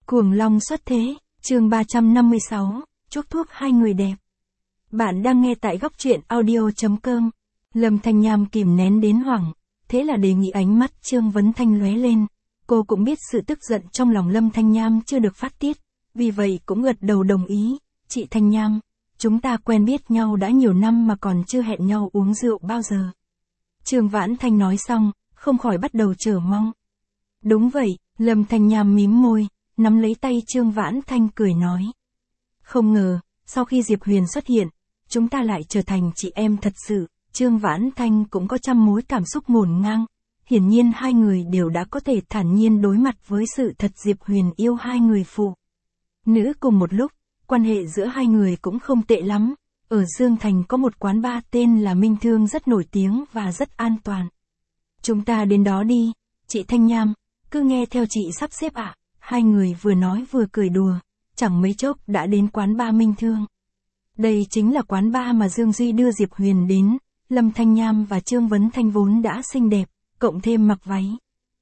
Cuồng long xuất thế, chương 356, chuốc thuốc hai người đẹp. Bạn đang nghe tại góc truyện audio.com. Lâm Thanh Nham kìm nén đến hoảng, thế là đề nghị ánh mắt Trương Vấn Thanh lóe lên. Cô cũng biết sự tức giận trong lòng Lâm Thanh Nham chưa được phát tiết, vì vậy cũng gật đầu đồng ý. Chị Thanh Nham, chúng ta quen biết nhau đã nhiều năm mà còn chưa hẹn nhau uống rượu bao giờ. Trương Vãn Thanh nói xong, không khỏi bắt đầu chờ mong. Đúng vậy, Lâm Thanh Nham mím môi, nắm lấy tay Trương Vãn Thanh cười nói. Không ngờ, sau khi Diệp Huyền xuất hiện, chúng ta lại trở thành chị em thật sự. Trương Vãn Thanh cũng có trăm mối cảm xúc ngổn ngang. Hiển nhiên hai người đều đã có thể thản nhiên đối mặt với sự thật Diệp Huyền yêu hai người phụ nữ cùng một lúc. Quan hệ giữa hai người cũng không tệ lắm. Ở Dương Thành có một quán bar tên là Minh Thương rất nổi tiếng và rất an toàn. Chúng ta đến đó đi, chị Thanh Nham, cứ nghe theo chị sắp xếp ạ. Hai người vừa nói vừa cười đùa, chẳng mấy chốc đã đến quán bar Minh Thương. Đây chính là quán bar mà Dương Duy đưa Diệp Huyền đến. Lâm Thanh Nham và Trương Vấn Thanh vốn đã xinh đẹp, cộng thêm mặc váy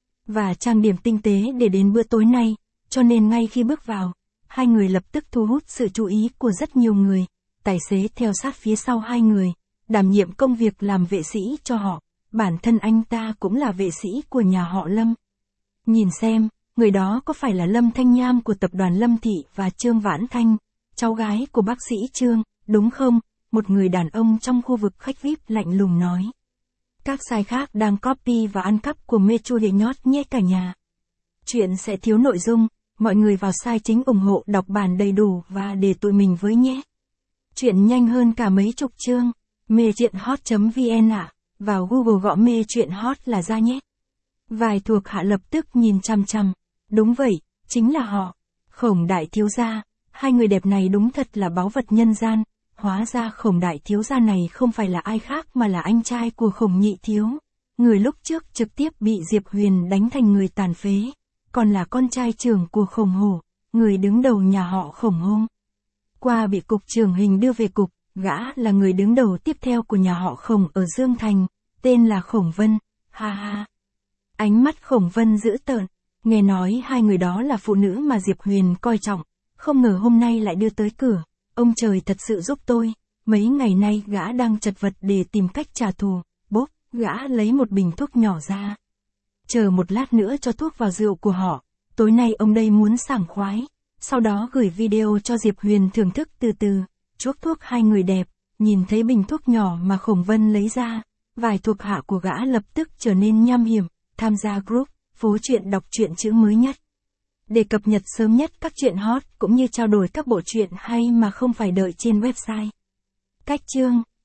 và trang điểm tinh tế để đến bữa tối nay, cho nên ngay khi bước vào, hai người lập tức thu hút sự chú ý của rất nhiều người. Tài xế theo sát phía sau hai người, đảm nhiệm công việc làm vệ sĩ cho họ. Bản thân anh ta cũng là vệ sĩ của nhà họ Lâm. Nhìn xem, người đó có phải là Lâm Thanh Nham của tập đoàn Lâm Thị và Trương Vãn Thanh, cháu gái của bác sĩ Trương, đúng không? Một người đàn ông trong khu vực khách VIP lạnh lùng nói. Các sai khác đang copy và ăn cắp của Metro để nhót nhé cả nhà. Chuyện sẽ thiếu nội dung, mọi người vào site chính ủng hộ đọc bản đầy đủ và để tụi mình với nhé. Chuyện nhanh hơn cả mấy chục chương, mê truyện hot.vn ạ, vào Google gõ mê truyện hot là ra nhé. Vài thuộc hạ lập tức nhìn chằm chằm, đúng vậy, chính là họ, Khổng đại thiếu gia, hai người đẹp này đúng thật là báu vật nhân gian. Hóa ra Khổng đại thiếu gia này không phải là ai khác mà là anh trai của Khổng nhị thiếu, người lúc trước trực tiếp bị Diệp Huyền đánh thành người tàn phế, còn là con trai trưởng của Khổng hổ, người đứng đầu nhà họ Khổng hôm qua bị cục trưởng Hình đưa về cục. Gã là người đứng đầu tiếp theo của nhà họ Khổng ở Dương Thành, tên là Khổng Vân. Ha ha. Ánh mắt Khổng Vân dữ tợn, nghe nói hai người đó là phụ nữ mà Diệp Huyền coi trọng, không ngờ hôm nay lại đưa tới cửa. Ông trời thật sự giúp tôi, mấy ngày nay gã đang chật vật để tìm cách trả thù. Bốp, gã lấy một bình thuốc nhỏ ra. Chờ một lát nữa cho thuốc vào rượu của họ, tối nay ông đây muốn sảng khoái. Sau đó gửi video cho Diệp Huyền thưởng thức từ từ, chuốc thuốc hai người đẹp. Nhìn thấy bình thuốc nhỏ mà Khổng Vân lấy ra, vài thuộc hạ của gã lập tức trở nên nham hiểm. Tham gia group, phố truyện đọc truyện chữ mới nhất, để cập nhật sớm nhất các truyện hot cũng như trao đổi các bộ truyện hay mà không phải đợi trên website. Cách chương